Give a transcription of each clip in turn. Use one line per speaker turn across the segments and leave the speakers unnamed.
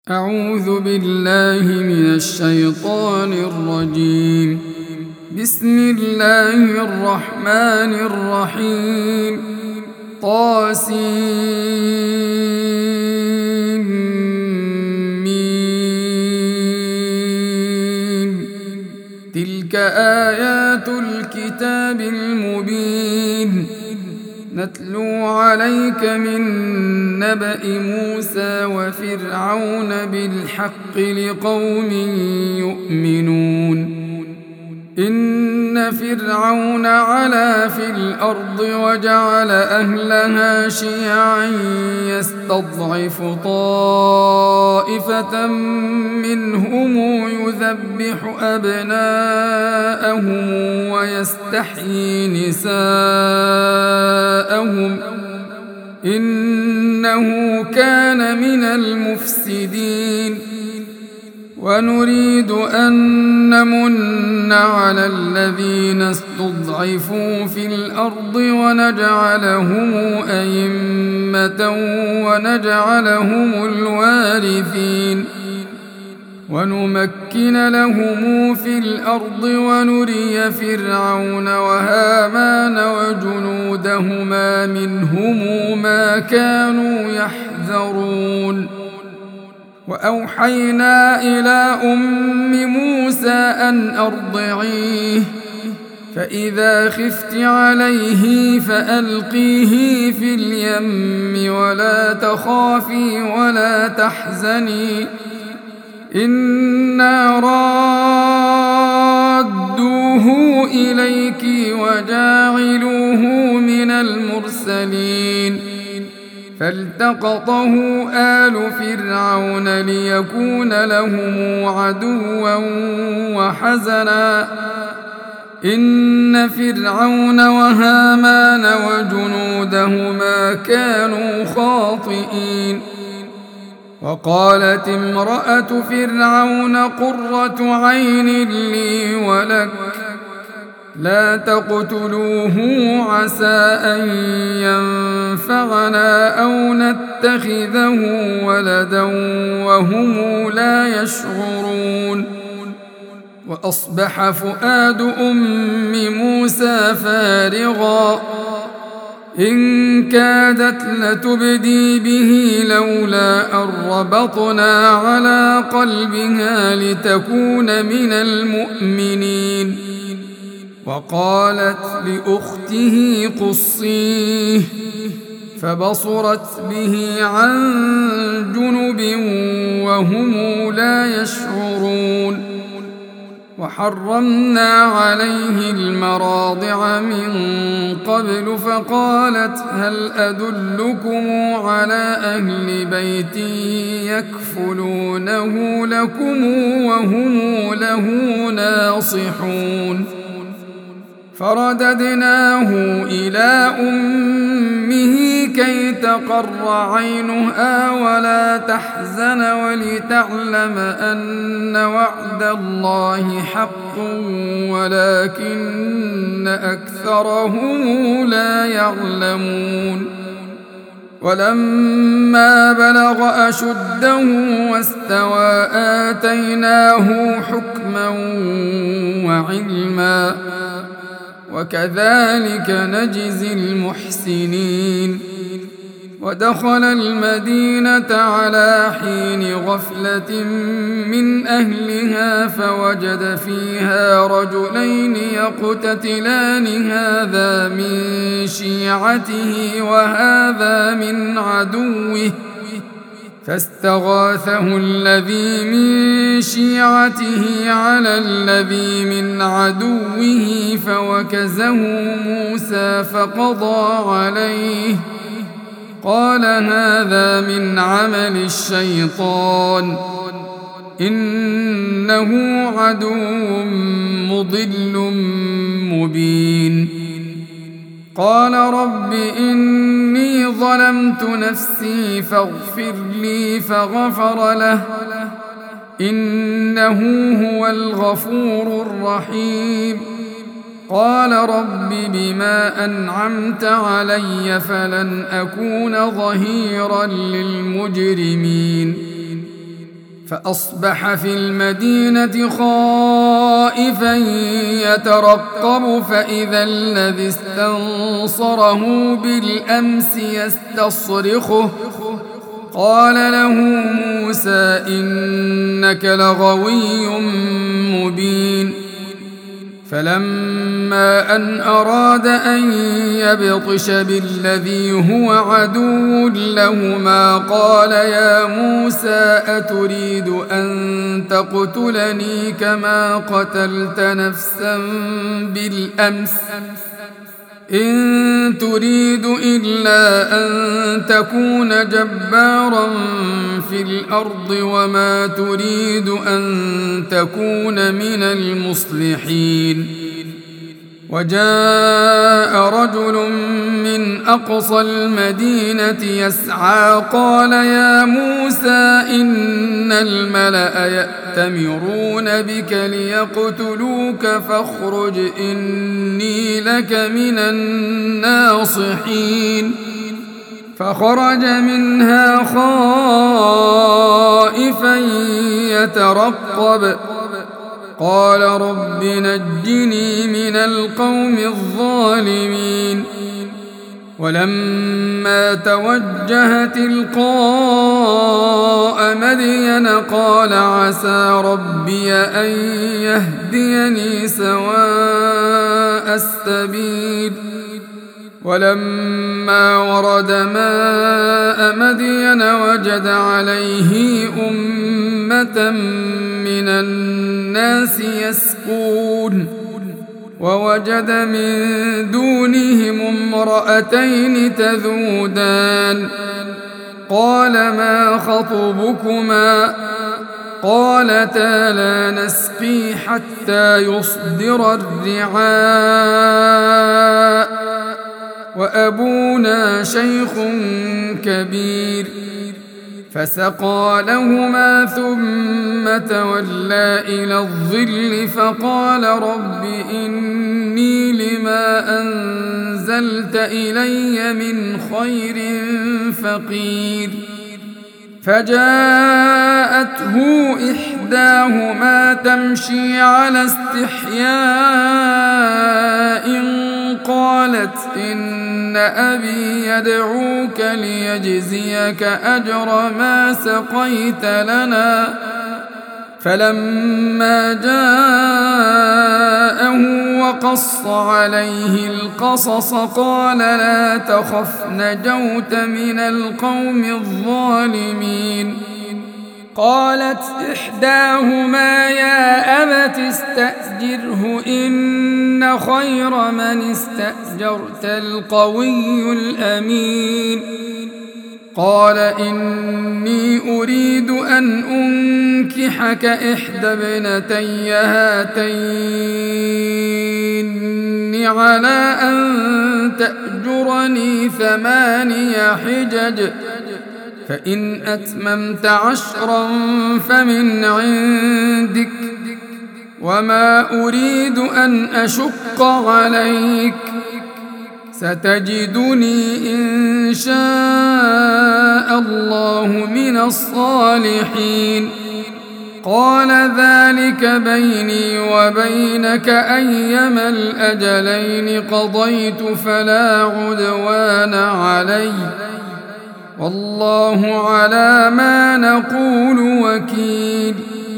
أعوذ بالله من الشيطان الرجيم. بسم الله الرحمن الرحيم. طاسين. تلك آيات الكتاب المبين نتلو عليك من نبأ موسى وفرعون بالحق لقوم يؤمنون. إن فرعون علا في الأرض وجعل أهلها شيعا يستضعف طائفة منهم يذبح أبناءهم ويستحيي نساءهم إنه كان من المفسدين. ونريد أن نمن على الذين استضعفوا في الأرض ونجعلهم أئمة ونجعلهم الوارثين ونمكن لهم في الأرض ونري فرعون وهامان وجنودهما منهم ما كانوا يحذرون. وأوحينا إلى أم موسى أن أرضعيه فإذا خفت عليه فألقيه في اليم ولا تخافي ولا تحزني إنا رادوه إليك وجاعلوه من المرسلين. فالتقطه آل فرعون ليكون لهم عدوا وحزنا إن فرعون وهامان وجنودهما كانوا خاطئين. وقالت امرأة فرعون قرة عين لي ولك لا تقتلوه عسى أن ينفعنا أو نتخذه ولدا وهم لا يشعرون. وأصبح فؤاد أم موسى فارغا إن كادت لتبدي به لولا أن ربطنا على قلبها لتكون من المؤمنين. وقالت لأخته قصيه فبصرت به عن جنب وهم لا يشعرون. وحرمنا عليه المراضع من قبل فقالت هل أدلكم على أهل بيت يكفلونه لكم وهم له ناصحون. فرددناه إلى أمه كي تقر عينها ولا تحزن ولتعلم أن وعد الله حق ولكن أكثرهم لا يعلمون. ولما بلغ أشده واستوى آتيناه حكما وعلما وكذلك نجزي المحسنين. ودخل المدينة على حين غفلة من أهلها فوجد فيها رجلين يقتتلان هذا من شيعته وهذا من عدوه فاستغاثه الذي من شيعته على الذي من عدوه فوكزه موسى فقضى عليه قال هذا من عمل الشيطان إنه عدو مضل مبين. قال رب إني ظلمت نفسي فاغفر لي فغفر له إنه هو الغفور الرحيم. قال رب بما أنعمت علي فلن أكون ظهيرا للمجرمين فأصبح في المدينة خائفا يترقب فإذا الذي استنصره بالأمس يستصرخه قال له موسى إنك لغوي مبين فلما أن أراد أن يبطش بالذي هو عدو لهما قال يا موسى أتريد أن تقتلني كما قتلت نفسا بالأمس إن تريد إلا أن تكون جبارا في الأرض وما تريد أن تكون من المصلحين وجاء رجل من أقصى المدينة يسعى قال يا موسى إن الملأ يأتمرون بك ليقتلوك فاخرج إني لك من الناصحين فخرج منها خائفا يترقب قال رب نجني من القوم الظالمين ولما توجه تلقاء مدين قال عسى ربي أن يهديني سواء السبيل ولما ورد ماء مدين وجد عليه أمة من الناس يسقون ووجد من دونهم امرأتين تذودان قال ما خطبكما قالتا لا نسقي حتى يصدر الرعاء وأبونا شيخ كبير فسقى لهما ثم تولى إلى الظل فقال رب إني لما أنزلت إلي من خير فقير فجاءته إحداهما تمشي على استحياء قالت إن أبي يدعوك ليجزيك أجر ما سقيت لنا فلما جاءه وقص عليه القصص قال لا تخف نجوت من القوم الظالمين قالت إحداهما يا أبت استأجره إن خير من استأجرت القوي الأمين قال إني أريد أن أنكحك إحدى ابنتي هاتين على أن تأجرني 8 حجج فإن أتممت 10 فمن عندك وما أريد أن أشق عليك ستجدني إن شاء الله من الصالحين قال ذلك بيني وبينك أيما الأجلين قضيت فلا عدوان علي والله على ما نقول وكيل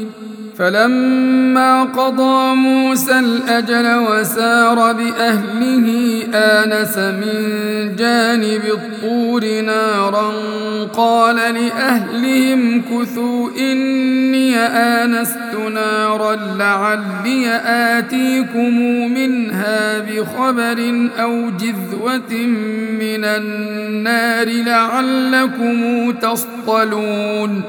فلما قضى موسى الأجل وسار بأهله آنس من جانب الطور نارا قال لأهلهم كثوا إني آنست نارا لعلي آتيكم منها بخبر أو جذوة من النار لعلكم تصطلون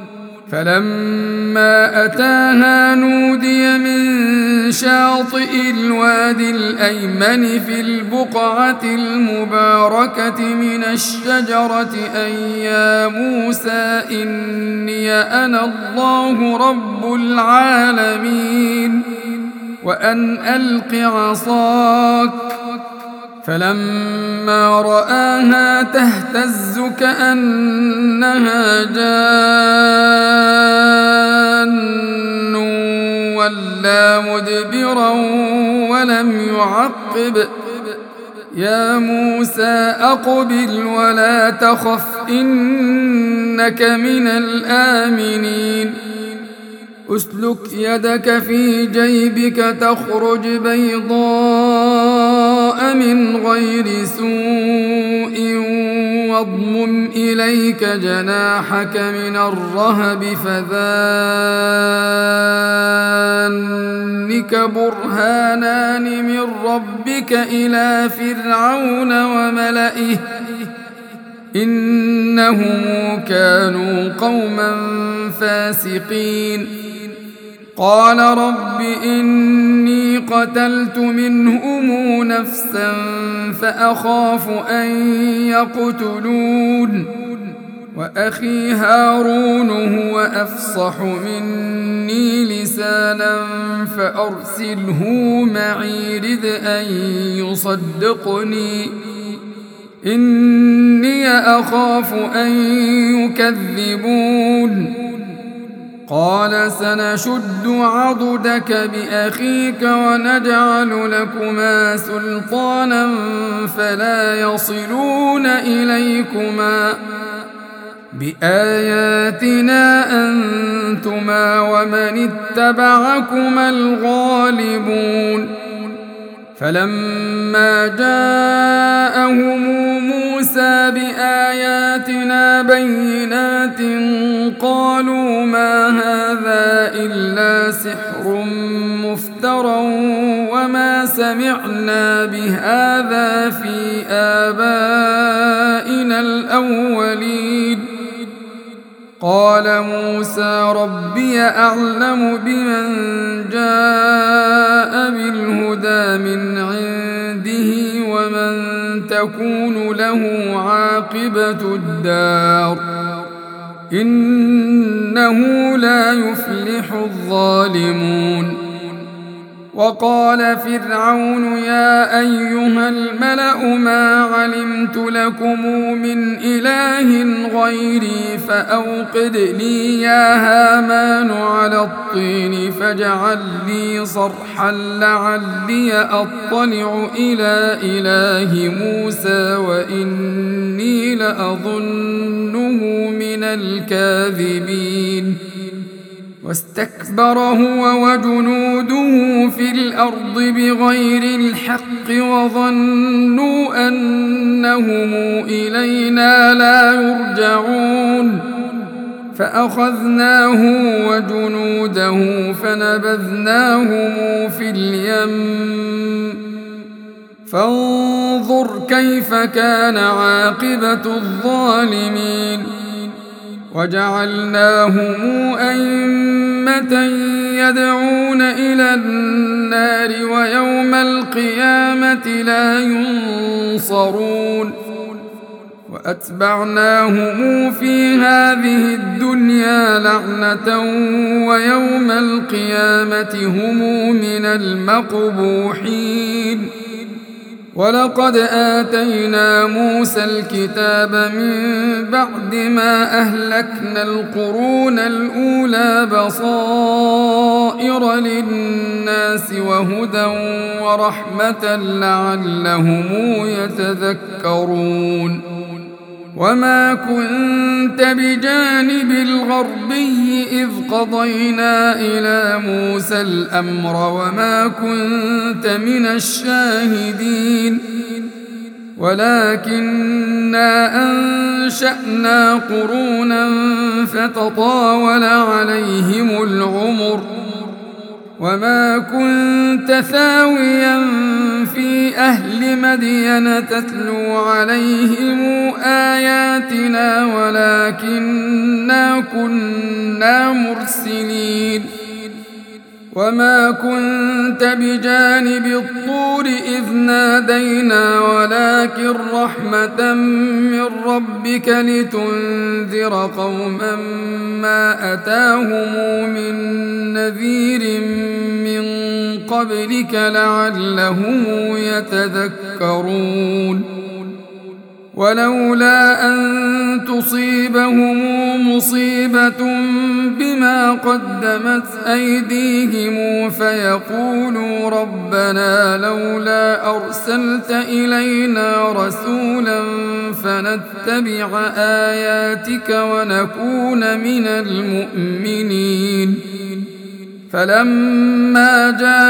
فلما أتاها نودي من شاطئ الوادي الأيمن في البقعة المباركة من الشجرة أن يا موسى إني أنا الله رب العالمين وأن ألق عصاك فلما رآها تهتز كأنها جان مدبرا ولم يعقب يا موسى أقبل ولا تخف إنك من الآمنين أسلك يدك في جيبك تخرج بيضاء من غير سوء واضمم إليك جناحك من الرهب فذانك برهانان من ربك إلى فرعون وملئه إنهم كانوا قوما فاسقين قال رب إني قتلت منهم نفسا فأخاف أن يقتلون وأخي هارون هو أفصح مني لسانا فأرسله معي رد أن يصدقني إني أخاف أن يكذبون قال سنشد عضدك بأخيك ونجعل لكما سلطانا فلا يصلون إليكما بآياتنا أنتما ومن اتبعكما الغالبون فلما جاءهم موسى بآياتنا بينات قالوا ما هذا إلا سحر مفترى وما سمعنا بهذا في آبائنا الأولين قال موسى ربي أعلم بمن جاء بالهدى من عنده ومن تكون له عاقبة الدار إنه لا يفلح الظالمون وقال فرعون يا أيها الملأ ما علمت لكم من إله غيري فأوقد لي يا هامان على الطين فاجعل لي صرحا لعلي أطلع إلى إله موسى وإني لأظنه من الكاذبين واستكبر هو وجنوده في الأرض بغير الحق وظنوا أنهم إلينا لا يرجعون فأخذناه وجنوده فنبذناهم في اليم فانظر كيف كان عاقبة الظالمين وجعلناهم أئمة يدعون إلى النار ويوم القيامة لا ينصرون وأتبعناهم في هذه الدنيا لعنة ويوم القيامة هم من المقبوحين ولقد آتينا موسى الكتاب من بعد ما أهلكنا القرون الأولى بصائر للناس وهدى ورحمة لعلهم يتذكرون وما كنت بجانب الغربي إذ قضينا إلى موسى الأمر وما كنت من الشاهدين ولكننا أنشأنا قرونا فتطاول عليهم العمر وما كنت ثاويا في أهل مدين تتلو عليهم آياتنا ولكننا كنا مرسلين وما كنت بجانب الطور إذ نادينا ولكن رحمة من ربك لتنذر قوما ما أتاهم من نذير من قبلك لعلهم يتذكرون ولولا أن تصيبهم مصيبة بما قدمت أيديهم فيقولوا ربنا لولا أرسلت إلينا رسولا فنتبع آياتك ونكون من المؤمنين. فلما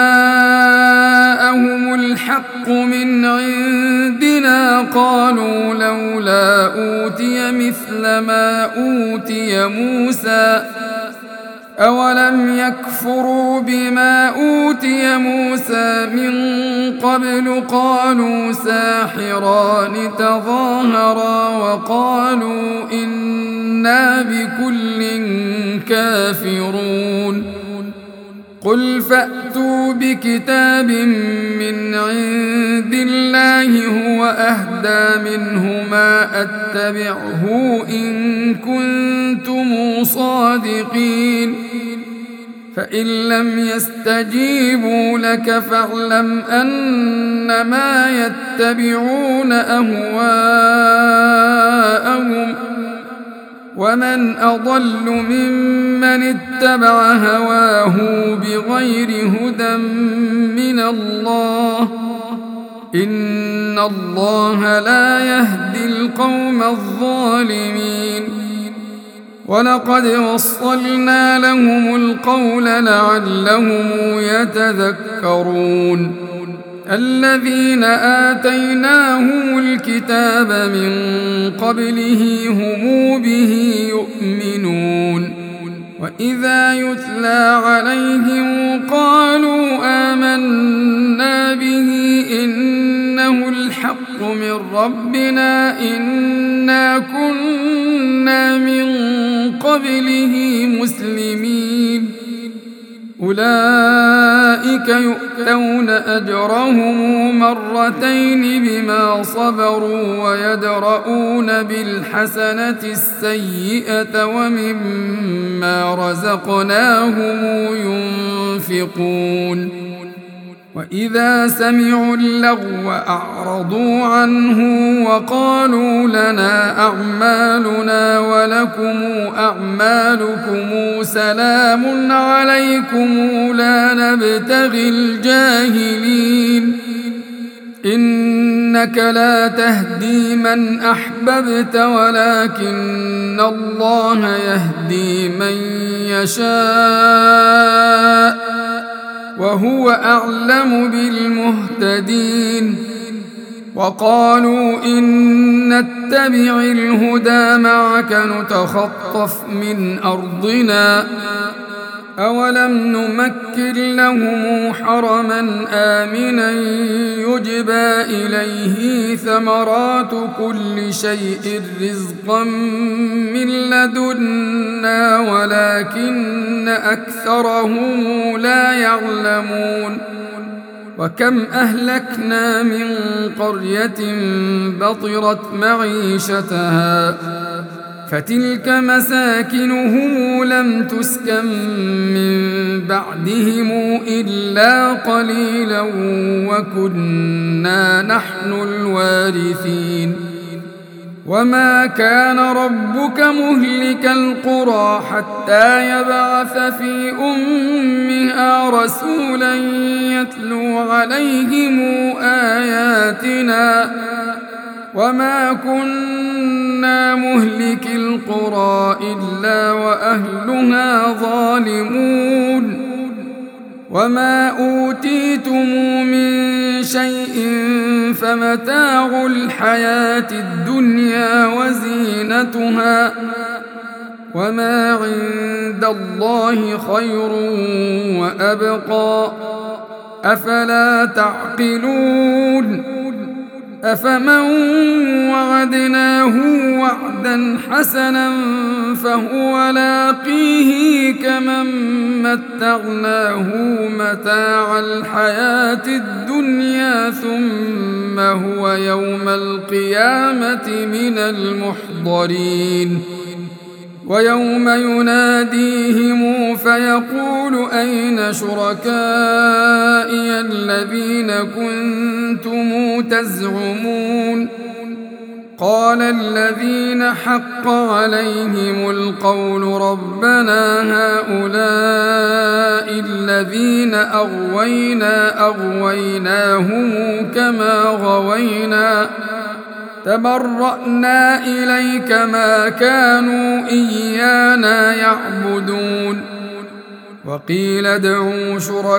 جاءهم الحق من عندنا قالوا لولا أوتي مثل ما أوتي موسى أولم يكفروا بما أوتي موسى من قبل قالوا ساحران تظاهرا وقالوا إنا بكل كافرون. قل فأتوا بكتاب من عند الله هو أهدى منهما أتبعه إن كنتم صادقين. فإن لم يستجيبوا لك فاعلم أنما يتبعون أهواءهم ومن أضل ممن اتبع هواه بغير هدى من الله إن الله لا يهدي القوم الظالمين. ولقد وصلنا لهم القول لعلهم يتذكرون. الذين آتيناهم الكتاب من قبله هم به يؤمنون. وإذا يتلى عليهم قالوا آمنا به إنه الحق من ربنا إنا كنا من قبله مسلمين. أولئك يؤتون أجرهم مرتين بما صبروا ويدرؤون بالحسنة السيئة ومما رزقناهم ينفقون. وإذا سمعوا اللغو أعرضوا عنه وقالوا لنا أعمالنا ولكم أعمالكم سلام عليكم لا نبتغي الجاهلين. إنك لا تهدي من أحببت ولكن الله يهدي من يشاء وهو أعلم بالمهتدين. وقالوا إن نتبع الهدى معك نتخطف من أرضنا أولم نمكن لهم حرما آمنا يجبى إليه ثمرات كل شيء رزقا من لدنا ولكن أكثرهم لا يعلمون. وكم أهلكنا من قرية بطرت معيشتها فتلك مساكنهم لم تسكن من بعدهم إلا قليلا وكنا نحن الوارثين. وما كان ربك مهلك القرى حتى يبعث في أمها رسولا يتلو عليهم آياتنا وما كنا مهلك القرى إلا وأهلها ظالمون. وما أوتيتم من شيء فمتاع الحياة الدنيا وزينتها وما عند الله خير وأبقى أفلا تعقلون. أفمن وعدناه وعدا حسنا فهو لاقيه كمن متعناه متاع الحياة الدنيا ثم هو يوم القيامة من المحضرين. ويوم يناديهم فيقول أين شركائي الذين كنتم تزعمون قال الذين حق عليهم القول ربنا هؤلاء الذين أغويناهم كما غوينا تبرأنا إليك ما كانوا إيانا يعبدون وقيل ادعوا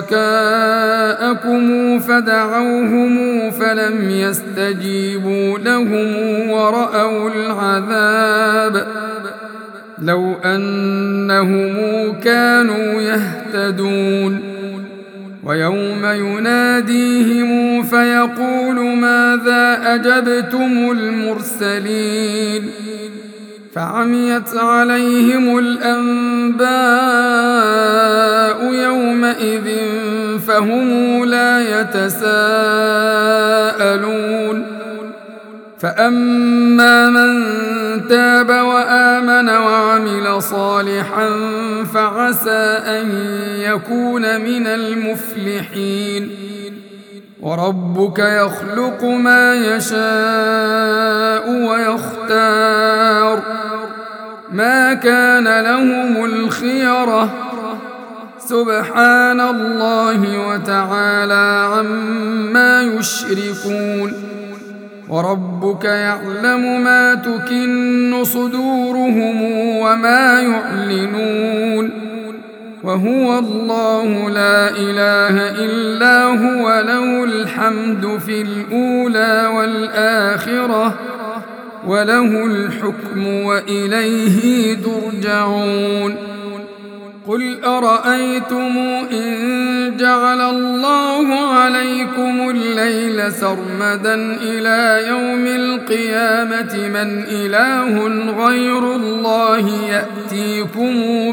شركاءكم فدعوهم فلم يستجيبوا لهم ورأوا العذاب لو أنهم كانوا يهتدون ويوم يناديهم فيقول ماذا أجبتم المرسلين فعميت عليهم الأنباء يومئذ فهم لا يتساءلون فأما من تاب وآمن وعمل صالحا فعسى أن يكون من المفلحين وربك يخلق ما يشاء ويختار ما كان لهم الخيرة سبحان الله وتعالى عما يشركون وربك يعلم ما تكن صدورهم وما يعلنون وهو الله لا إله إلا هو له الحمد في الأولى والآخرة وله الحكم وإليه ترجعون قل أرأيتم إن جعل الله عليكم الليل سرمدا إلى يوم القيامة من إله غير الله يأتيكم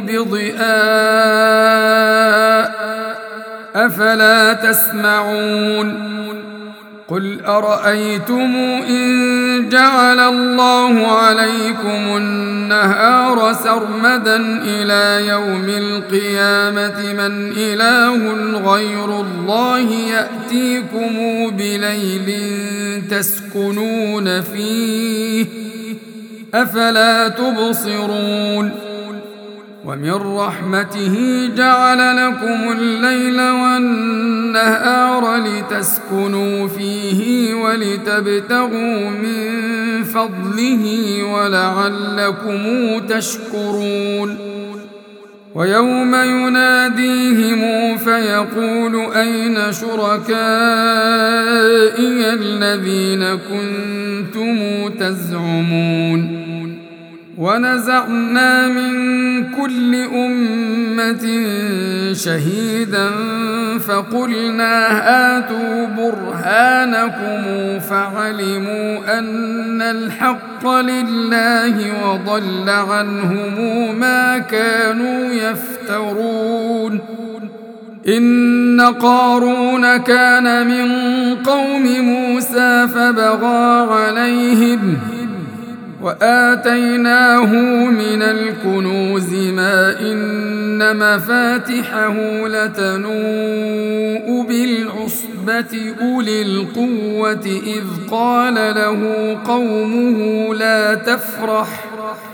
بضياء أفلا تسمعون قل أرأيتم إن جعل الله عليكم النهار سرمدا إلى يوم القيامة من إله غير الله يأتيكم بليل تسكنون فيه أفلا تبصرون ومن رحمته جعل لكم الليل والنهار لتسكنوا فيه ولتبتغوا من فضله ولعلكم تشكرون ويوم يناديهم فيقول أين شركائي الذين كنتم تزعمون ونزعنا من كل أمة شهيدا فقلنا هاتوا برهانكم فعلموا أن الحق لله وضل عنهم ما كانوا يفترون إن قارون كان من قوم موسى فبغى عليهم وآتيناه من الكنوز ما إن مفاتحه لتنوء بالعصبة أولي القوة إذ قال له قومه لا تفرح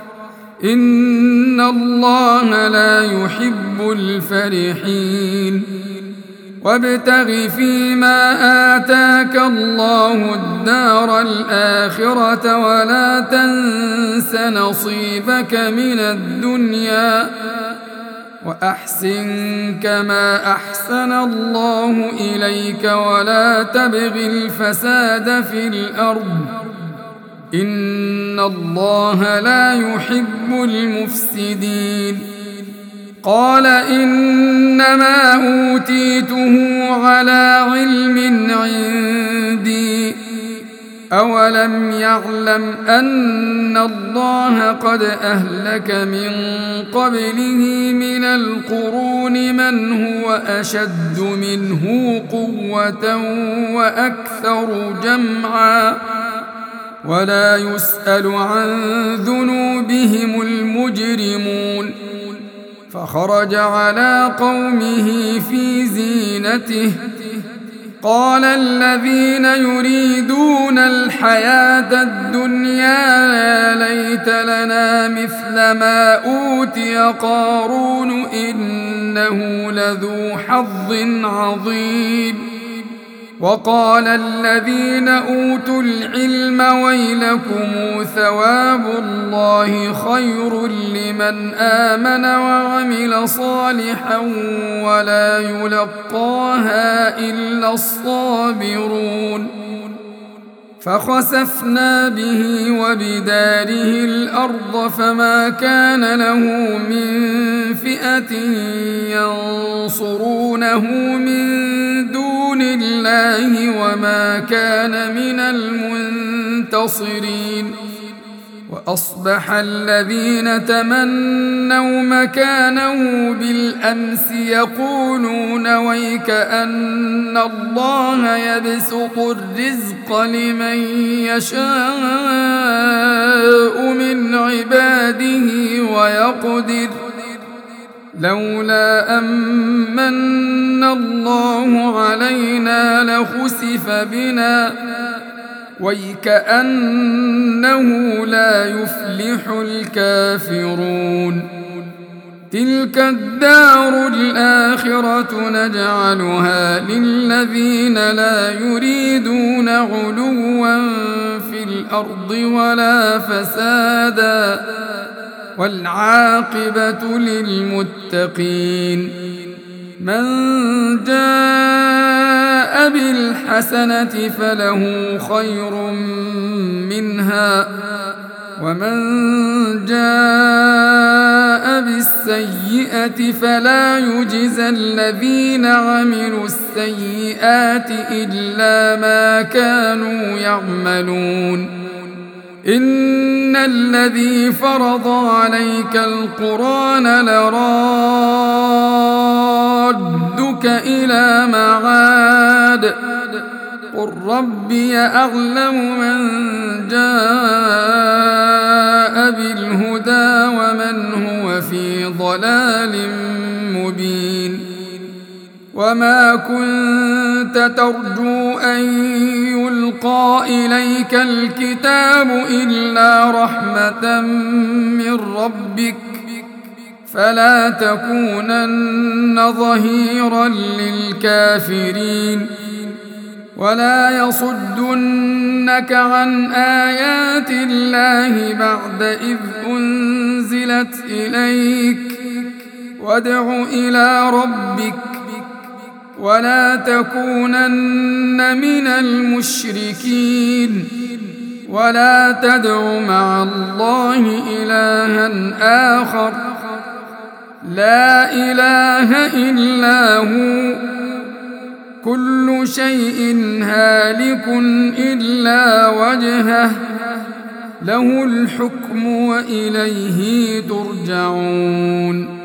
إن الله لا يحب الفرحين وابتغ فيما آتاك الله الدار الآخرة ولا تنس نصيبك من الدنيا وأحسن كما أحسن الله إليك ولا تبغ الفساد في الأرض إن الله لا يحب المفسدين قال إنما أوتيته على علم عندي أولم يعلم أن الله قد أهلك من قبله من القرون من هو أشد منه قوة وأكثر جمعا ولا يسأل عن ذنوبهم المجرمون فخرج على قومه في زينته قال الذين يريدون الحياة الدنيا يا ليت لنا مثل ما أوتي قارون إنه إنه لذو حظ عظيم. وقال الذين أوتوا العلم ويلكم ثواب الله خير لمن آمن وعمل صالحا ولا يلقاها إلا الصابرون. فخسفنا به وبداره الأرض فما كان له من فئة ينصرونه من دون الله وما كان من المنتصرين. وأصبح الذين تمنوا مكانه بالأمس يقولون ويك أن الله يبسط الرزق لمن يشاء من عباده ويقدر لولا أمن الله علينا لخسف بنا ويكأنه لا يفلح الكافرون. تلك الدار الآخرة نجعلها للذين لا يريدون علوا في الأرض ولا فسادا والعاقبة للمتقين. من جاء بالحسنة فله خير منها ومن جاء بالسيئة فلا يجزى الذين عملوا السيئات إلا ما كانوا يعملون. إن الذي فرض عليك القرآن لرادك إلى معاد قل ربي أعلم من جاء بالهدى ومن هو في ضلال مبين. وما كنت ترجو أن يلقى إليك الكتاب إلا رحمة من ربك فلا تكونن ظهيرا للكافرين. ولا يصدنك عن آيات الله بعد إذ أنزلت إليك وادع إلى ربك ولا تكونن من المشركين. ولا تدع مع الله إلها آخر لا إله إلا هو كل شيء هالك إلا وجهه له الحكم وإليه ترجعون.